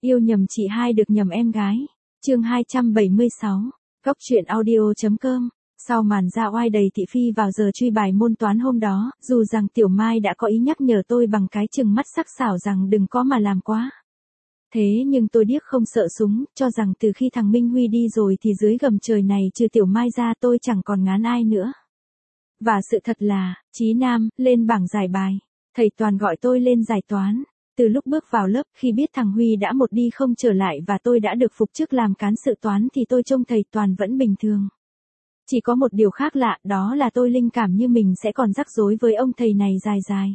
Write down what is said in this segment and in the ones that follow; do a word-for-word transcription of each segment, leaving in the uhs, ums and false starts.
Yêu nhầm chị hai được nhầm em gái. Chương hai trăm bảy mươi sáu. Góc truyện audio.com. Sau màn ra oai đầy thị phi vào giờ truy bài môn toán hôm đó, dù rằng Tiểu Mai đã có ý nhắc nhở tôi bằng cái chừng mắt sắc sảo rằng đừng có mà làm quá. Thế nhưng tôi điếc không sợ súng, cho rằng từ khi thằng Minh Huy đi rồi thì dưới gầm trời này trừ Tiểu Mai ra tôi chẳng còn ngán ai nữa. Và sự thật là, Chí Nam, lên bảng giải bài. Thầy Toàn gọi tôi lên giải toán. Từ lúc bước vào lớp, khi biết thằng Huy đã một đi không trở lại và tôi đã được phục chức làm cán sự toán thì tôi trông thầy Toàn vẫn bình thường. Chỉ có một điều khác lạ, đó là tôi linh cảm như mình sẽ còn rắc rối với ông thầy này dài dài.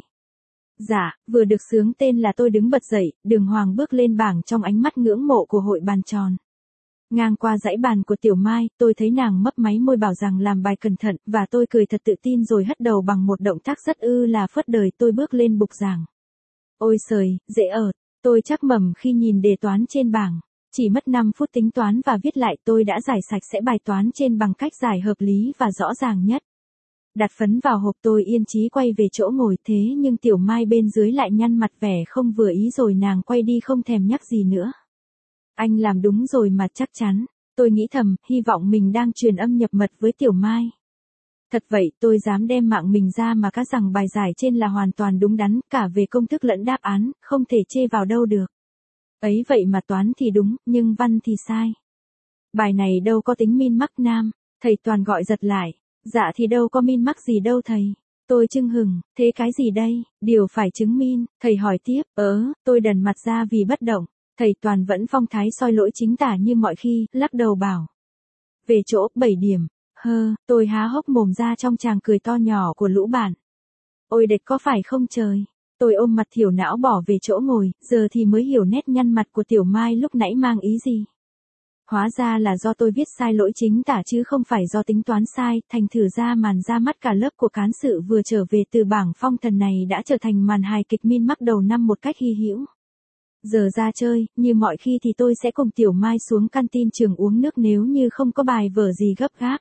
Dạ, vừa được xướng tên là tôi đứng bật dậy, đường hoàng bước lên bảng trong ánh mắt ngưỡng mộ của hội bàn tròn. Ngang qua dãy bàn của Tiểu Mai, tôi thấy nàng mấp máy môi bảo rằng làm bài cẩn thận, và tôi cười thật tự tin rồi hất đầu bằng một động tác rất ư là phớt đời. Tôi bước lên bục giảng. Ôi trời, dễ ợt, tôi chắc mẩm khi nhìn đề toán trên bảng. Chỉ mất năm phút tính toán và viết lại tôi đã giải sạch sẽ bài toán trên bằng cách giải hợp lý và rõ ràng nhất. Đặt phấn vào hộp tôi yên chí quay về chỗ ngồi, thế nhưng Tiểu Mai bên dưới lại nhăn mặt vẻ không vừa ý rồi nàng quay đi không thèm nhắc gì nữa. Anh làm đúng rồi mà chắc chắn. Tôi nghĩ thầm, hy vọng mình đang truyền âm nhập mật với Tiểu Mai. Thật vậy, tôi dám đem mạng mình ra mà cá rằng bài giải trên là hoàn toàn đúng đắn, cả về công thức lẫn đáp án, không thể chê vào đâu được. Ấy vậy mà toán thì đúng, nhưng văn thì sai. Bài này đâu có tính min mắc nam, thầy Toàn gọi giật lại. Dạ thì đâu có min mắc gì đâu thầy. Tôi chưng hừng, thế cái gì đây, điều phải chứng minh, thầy hỏi tiếp, ớ, tôi đần mặt ra vì bất động. Thầy Toàn vẫn phong thái soi lỗi chính tả như mọi khi, lắc đầu bảo. Về chỗ, bảy điểm, hơ, tôi há hốc mồm ra trong tràng cười to nhỏ của lũ bạn. Ôi đệt có phải không trời, tôi ôm mặt thiểu não bỏ về chỗ ngồi, giờ thì mới hiểu nét nhăn mặt của Tiểu Mai lúc nãy mang ý gì. Hóa ra là do tôi viết sai lỗi chính tả chứ không phải do tính toán sai, thành thử ra màn ra mắt cả lớp của cán sự vừa trở về từ bảng phong thần này đã trở thành màn hài kịch min mắc đầu năm một cách hy hữu. Giờ ra chơi, như mọi khi thì tôi sẽ cùng Tiểu Mai xuống canteen trường uống nước nếu như không có bài vở gì gấp gáp.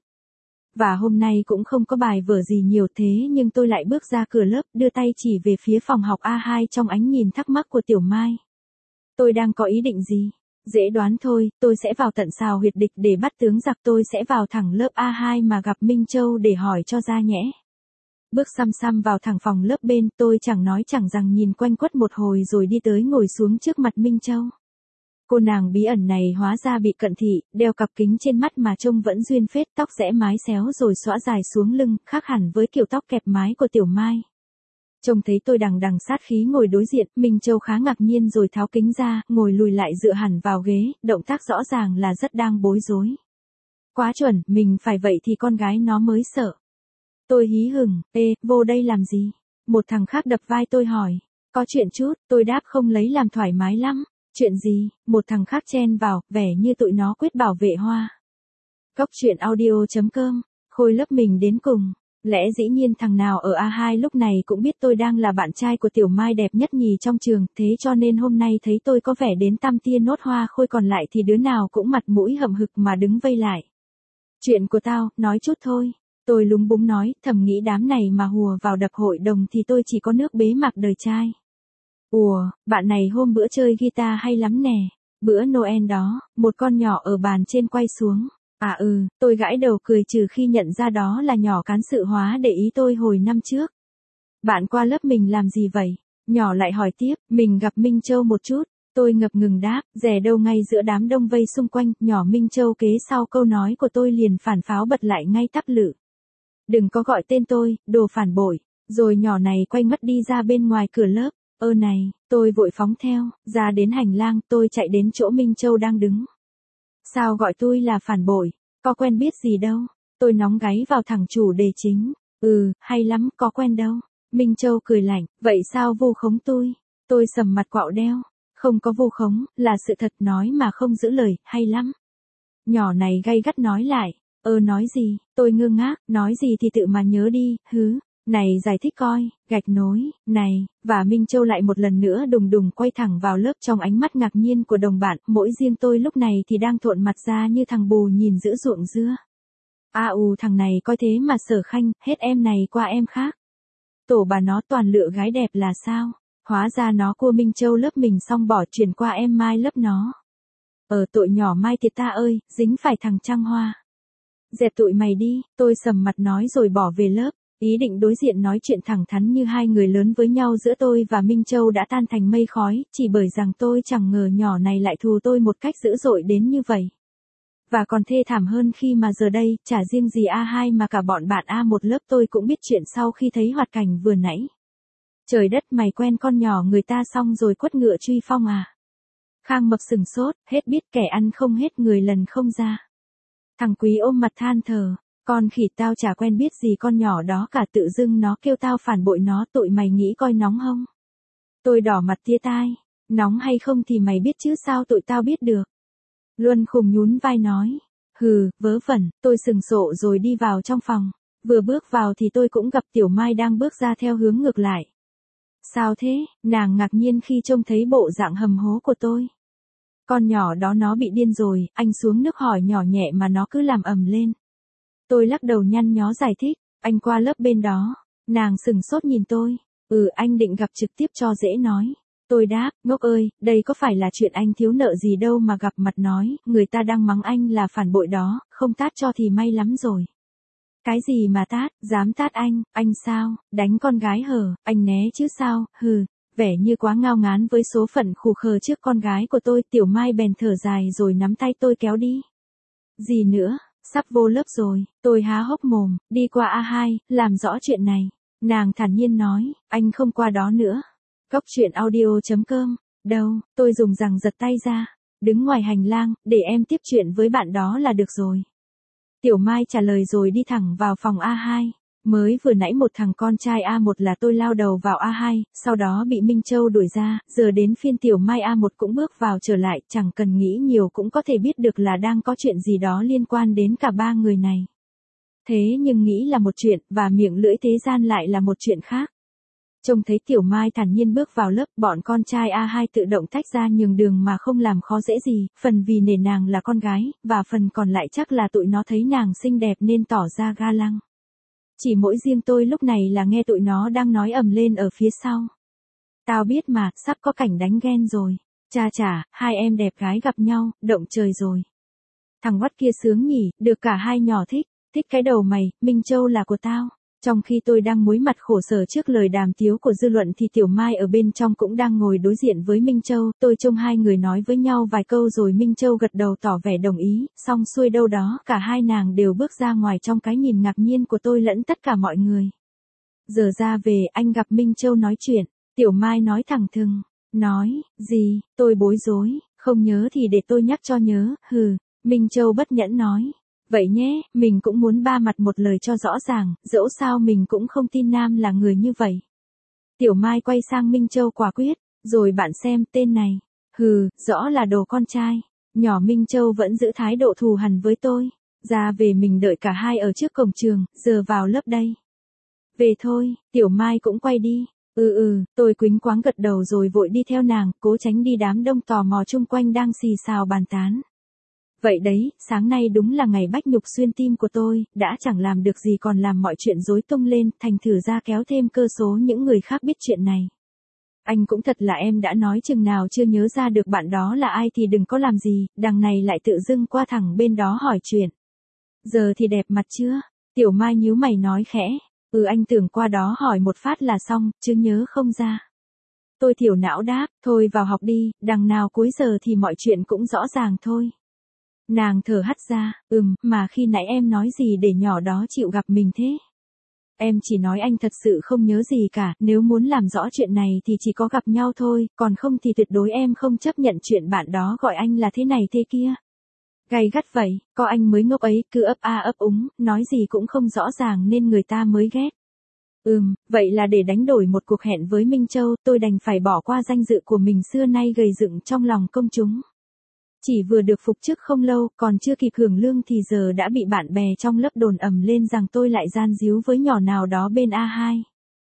Và hôm nay cũng không có bài vở gì nhiều thế nhưng tôi lại bước ra cửa lớp đưa tay chỉ về phía phòng học A hai trong ánh nhìn thắc mắc của Tiểu Mai. Tôi đang có ý định gì? Dễ đoán thôi, tôi sẽ vào tận sào huyệt địch để bắt tướng giặc, tôi sẽ vào thẳng lớp A hai mà gặp Minh Châu để hỏi cho ra nhẽ. Bước xăm xăm vào thẳng phòng lớp bên, tôi chẳng nói chẳng rằng nhìn quanh quất một hồi rồi đi tới ngồi xuống trước mặt Minh Châu. Cô nàng bí ẩn này hóa ra bị cận thị, đeo cặp kính trên mắt mà trông vẫn duyên phết, tóc rẽ mái xéo rồi xõa dài xuống lưng, khác hẳn với kiểu tóc kẹp mái của Tiểu Mai. Trông thấy tôi đằng đằng sát khí ngồi đối diện, Minh Châu khá ngạc nhiên rồi tháo kính ra, ngồi lùi lại dựa hẳn vào ghế, động tác rõ ràng là rất đang bối rối. Quá chuẩn, mình phải vậy thì con gái nó mới sợ. Tôi hí hửng, ê, vô đây làm gì? Một thằng khác đập vai tôi hỏi. Có chuyện chút, tôi đáp không lấy làm thoải mái lắm. Chuyện gì? Một thằng khác chen vào, vẻ như tụi nó quyết bảo vệ Hoa. Góc truyện audio.com, khôi lớp mình đến cùng. Lẽ dĩ nhiên thằng nào ở A hai lúc này cũng biết tôi đang là bạn trai của Tiểu Mai đẹp nhất nhì trong trường, thế cho nên hôm nay thấy tôi có vẻ đến tăm tia nốt hoa khôi còn lại thì đứa nào cũng mặt mũi hậm hực mà đứng vây lại. Chuyện của tao, nói chút thôi. Tôi lúng búng nói, thầm nghĩ đám này mà hùa vào đập hội đồng thì tôi chỉ có nước bế mạc đời trai. Ủa, bạn này hôm bữa chơi guitar hay lắm nè. Bữa Noel đó, một con nhỏ ở bàn trên quay xuống. À ừ, tôi gãi đầu cười trừ khi nhận ra đó là nhỏ cán sự hóa để ý tôi hồi năm trước. Bạn qua lớp mình làm gì vậy? Nhỏ lại hỏi tiếp, mình gặp Minh Châu một chút. Tôi ngập ngừng đáp, rẻ đâu ngay giữa đám đông vây xung quanh, nhỏ Minh Châu kế sau câu nói của tôi liền phản pháo bật lại ngay tắp lự. Đừng có gọi tên tôi, đồ phản bội. Rồi nhỏ này quay mất đi ra bên ngoài cửa lớp. Ơ này, tôi vội phóng theo, ra đến hành lang, tôi chạy đến chỗ Minh Châu đang đứng. Sao gọi tôi là phản bội? Có quen biết gì đâu. Tôi nóng gáy vào thẳng chủ đề chính. Ừ, hay lắm, có quen đâu. Minh Châu cười lạnh, vậy sao vu khống tôi? Tôi sầm mặt quạo đeo. Không có vu khống, là sự thật nói mà không giữ lời, hay lắm. Nhỏ này gay gắt nói lại. Ơ nói gì? Tôi ngơ ngác, nói gì thì tự mà nhớ đi, hứ. Này giải thích coi, gạch nối, này, và Minh Châu lại một lần nữa đùng đùng quay thẳng vào lớp trong ánh mắt ngạc nhiên của đồng bạn, mỗi riêng tôi lúc này thì đang thộn mặt ra như thằng bù nhìn giữa ruộng dưa. A ù thằng này coi thế mà sở khanh, hết em này qua em khác. Tổ bà nó toàn lựa gái đẹp là sao? Hóa ra nó cua Minh Châu lớp mình xong bỏ chuyển qua em Mai lớp nó. Ở tội nhỏ Mai thiệt ta ơi, dính phải thằng Trăng Hoa. Dẹp tụi mày đi, tôi sầm mặt nói rồi bỏ về lớp, ý định đối diện nói chuyện thẳng thắn như hai người lớn với nhau. Giữa tôi và Minh Châu đã tan thành mây khói, chỉ bởi rằng tôi chẳng ngờ nhỏ này lại thù tôi một cách dữ dội đến như vậy. Và còn thê thảm hơn khi mà giờ đây, chả riêng gì a hai mà cả bọn bạn a một lớp tôi cũng biết chuyện sau khi thấy hoạt cảnh vừa nãy. Trời đất, mày quen con nhỏ người ta xong rồi quất ngựa truy phong à? Khang Mập sừng sốt, hết biết kẻ ăn không hết người lần không ra. Thằng Quý ôm mặt than thở, con khỉ tao chả quen biết gì con nhỏ đó cả, tự dưng nó kêu tao phản bội nó, tụi mày nghĩ coi nóng không? Tôi đỏ mặt tía tai, nóng hay không thì mày biết chứ sao tụi tao biết được. Luân Khùng nhún vai nói, hừ, vớ vẩn. Tôi sừng sộ rồi đi vào trong phòng, vừa bước vào thì tôi cũng gặp Tiểu Mai đang bước ra theo hướng ngược lại. Sao thế? Nàng ngạc nhiên khi trông thấy bộ dạng hầm hố của tôi. Con nhỏ đó nó bị điên rồi, anh xuống nước hỏi nhỏ nhẹ mà nó cứ làm ầm lên. Tôi lắc đầu nhăn nhó giải thích, anh qua lớp bên đó. Nàng sừng sốt nhìn tôi, ừ anh định gặp trực tiếp cho dễ nói. Tôi đáp, ngốc ơi, đây có phải là chuyện anh thiếu nợ gì đâu mà gặp mặt nói, người ta đang mắng anh là phản bội đó, không tát cho thì may lắm rồi. Cái gì mà tát, dám tát anh, anh sao, đánh con gái hở, anh né chứ sao, hừ, vẻ như quá ngao ngán với số phận khù khờ trước con gái của tôi. Tiểu Mai bèn thở dài rồi nắm tay tôi kéo đi. Gì nữa, sắp vô lớp rồi, tôi há hốc mồm, đi qua a hai, làm rõ chuyện này. Nàng thản nhiên nói, anh không qua đó nữa. Cốc truyện audio chấm com, đâu, tôi dùng rằng giật tay ra, đứng ngoài hành lang, để em tiếp chuyện với bạn đó là được rồi. Tiểu Mai trả lời rồi đi thẳng vào phòng a hai. Mới vừa nãy một thằng con trai a một là tôi lao đầu vào a hai, sau đó bị Minh Châu đuổi ra, giờ đến phiên Tiểu Mai a một cũng bước vào trở lại, chẳng cần nghĩ nhiều cũng có thể biết được là đang có chuyện gì đó liên quan đến cả ba người này. Thế nhưng nghĩ là một chuyện, và miệng lưỡi thế gian lại là một chuyện khác. Trông thấy Tiểu Mai thản nhiên bước vào lớp, bọn con trai a hai tự động tách ra nhường đường mà không làm khó dễ gì, phần vì nể nàng là con gái, và phần còn lại chắc là tụi nó thấy nàng xinh đẹp nên tỏ ra ga lăng. Chỉ mỗi riêng tôi lúc này là nghe tụi nó đang nói ầm lên ở phía sau. Tao biết mà, sắp có cảnh đánh ghen rồi. Cha chả, hai em đẹp gái gặp nhau, động trời rồi. Thằng Watt kia sướng nhỉ, được cả hai nhỏ thích, thích cái đầu mày, Minh Châu là của tao. Trong khi tôi đang muối mặt khổ sở trước lời đàm tiếu của dư luận thì Tiểu Mai ở bên trong cũng đang ngồi đối diện với Minh Châu. Tôi trông hai người nói với nhau vài câu rồi Minh Châu gật đầu tỏ vẻ đồng ý, xong xuôi đâu đó cả hai nàng đều bước ra ngoài trong cái nhìn ngạc nhiên của tôi lẫn tất cả mọi người. Giờ ra về anh gặp Minh Châu nói chuyện, Tiểu Mai nói thẳng thừng, nói, gì, tôi bối rối, không nhớ thì để tôi nhắc cho nhớ, hừ, Minh Châu bất nhẫn nói. Vậy nhé, mình cũng muốn ba mặt một lời cho rõ ràng, dẫu sao mình cũng không tin Nam là người như vậy. Tiểu Mai quay sang Minh Châu quả quyết, rồi bạn xem tên này. Hừ, rõ là đồ con trai. Nhỏ Minh Châu vẫn giữ thái độ thù hằn với tôi. Ra về mình đợi cả hai ở trước cổng trường, giờ vào lớp đây. Về thôi, Tiểu Mai cũng quay đi. Ừ ừ, tôi quýnh quáng gật đầu rồi vội đi theo nàng, cố tránh đi đám đông tò mò chung quanh đang xì xào bàn tán. Vậy đấy, sáng nay đúng là ngày bách nhục xuyên tim của tôi, đã chẳng làm được gì còn làm mọi chuyện rối tung lên, thành thử ra kéo thêm cơ số những người khác biết chuyện này. Anh cũng thật là em đã nói chừng nào chưa nhớ ra được bạn đó là ai thì đừng có làm gì, đằng này lại tự dưng qua thẳng bên đó hỏi chuyện. Giờ thì đẹp mặt chưa? Tiểu Mai nhíu mày nói khẽ, ừ anh tưởng qua đó hỏi một phát là xong, chứ nhớ không ra. Tôi thiểu não đáp, thôi vào học đi, đằng nào cuối giờ thì mọi chuyện cũng rõ ràng thôi. Nàng thở hắt ra, ừm, mà khi nãy em nói gì để nhỏ đó chịu gặp mình thế? Em chỉ nói anh thật sự không nhớ gì cả, nếu muốn làm rõ chuyện này thì chỉ có gặp nhau thôi, còn không thì tuyệt đối em không chấp nhận chuyện bạn đó gọi anh là thế này thế kia. Gay gắt vậy, có anh mới ngốc ấy, cứ ấp a ấp úng, nói gì cũng không rõ ràng nên người ta mới ghét. Ừm, vậy là để đánh đổi một cuộc hẹn với Minh Châu, tôi đành phải bỏ qua danh dự của mình xưa nay gầy dựng trong lòng công chúng. Chỉ vừa được phục chức không lâu, còn chưa kịp hưởng lương thì giờ đã bị bạn bè trong lớp đồn ầm lên rằng tôi lại gian díu với nhỏ nào đó bên a hai.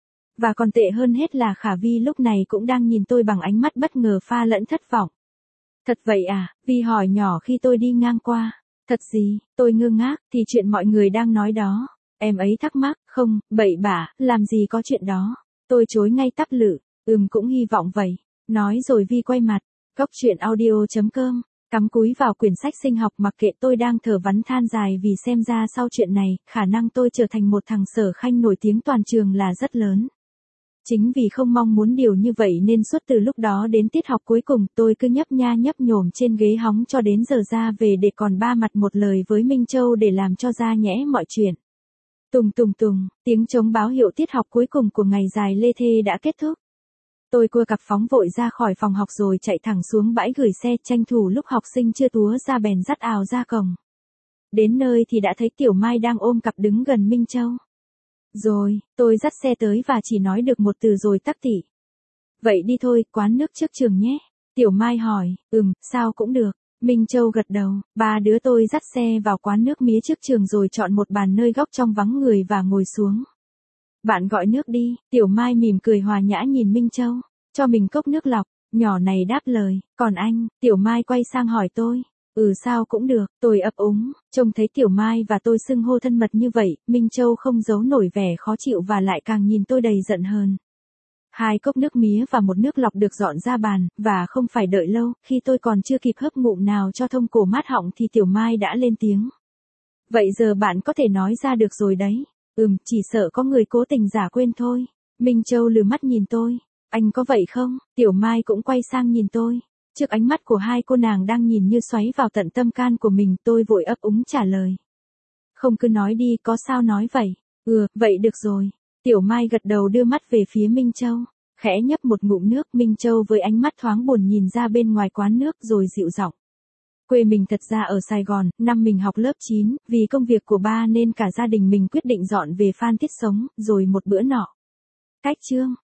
Và còn tệ hơn hết là Khả Vi lúc này cũng đang nhìn tôi bằng ánh mắt bất ngờ pha lẫn thất vọng. Thật vậy à? Vi hỏi nhỏ khi tôi đi ngang qua. Thật gì? Tôi ngơ ngác, thì chuyện mọi người đang nói đó. Em ấy thắc mắc, không, bậy bạ, làm gì có chuyện đó. Tôi chối ngay tắp lự. Ừm cũng hy vọng vậy. Nói rồi Vi quay mặt. Góc chuyện audio.com, cắm cúi vào quyển sách sinh học mặc kệ tôi đang thở vắn than dài vì xem ra sau chuyện này, khả năng tôi trở thành một thằng Sở Khanh nổi tiếng toàn trường là rất lớn. Chính vì không mong muốn điều như vậy nên suốt từ lúc đó đến tiết học cuối cùng tôi cứ nhấp nha nhấp nhổm trên ghế hóng cho đến giờ ra về để còn ba mặt một lời với Minh Châu để làm cho ra nhẽ mọi chuyện. Tùng tùng tùng, tiếng trống báo hiệu tiết học cuối cùng của ngày dài lê thê đã kết thúc. Tôi cua cặp phóng vội ra khỏi phòng học rồi chạy thẳng xuống bãi gửi xe tranh thủ lúc học sinh chưa túa ra bèn dắt ào ra cổng. Đến nơi thì đã thấy Tiểu Mai đang ôm cặp đứng gần Minh Châu. Rồi, tôi dắt xe tới và chỉ nói được một từ rồi tắc tỉ. Vậy đi thôi, quán nước trước trường nhé. Tiểu Mai hỏi, ừm, sao cũng được. Minh Châu gật đầu, ba đứa tôi dắt xe vào quán nước mía trước trường rồi chọn một bàn nơi góc trong vắng người và ngồi xuống. Bạn gọi nước đi, Tiểu Mai mỉm cười hòa nhã nhìn Minh Châu, cho mình cốc nước lọc, nhỏ này đáp lời, còn anh, Tiểu Mai quay sang hỏi tôi. Ừ sao cũng được, tôi ấp úng, trông thấy Tiểu Mai và tôi xưng hô thân mật như vậy, Minh Châu không giấu nổi vẻ khó chịu và lại càng nhìn tôi đầy giận hơn. Hai cốc nước mía và một nước lọc được dọn ra bàn, và không phải đợi lâu, khi tôi còn chưa kịp hớp ngụm nào cho thông cổ mát họng thì Tiểu Mai đã lên tiếng. Vậy giờ bạn có thể nói ra được rồi đấy. Ừm, chỉ sợ có người cố tình giả quên thôi. Minh Châu lừ mắt nhìn tôi. Anh có vậy không? Tiểu Mai cũng quay sang nhìn tôi. Trước ánh mắt của hai cô nàng đang nhìn như xoáy vào tận tâm can của mình, tôi vội ấp úng trả lời. Không cứ nói đi, có sao nói vậy? Ừ, vậy được rồi. Tiểu Mai gật đầu đưa mắt về phía Minh Châu. Khẽ nhấp một ngụm nước, Minh Châu với ánh mắt thoáng buồn nhìn ra bên ngoài quán nước rồi dịu giọng. Quê mình thật ra ở Sài Gòn, năm mình học lớp chín, vì công việc của ba nên cả gia đình mình quyết định dọn về Phan Thiết sống, rồi một bữa nọ. Cách Trương,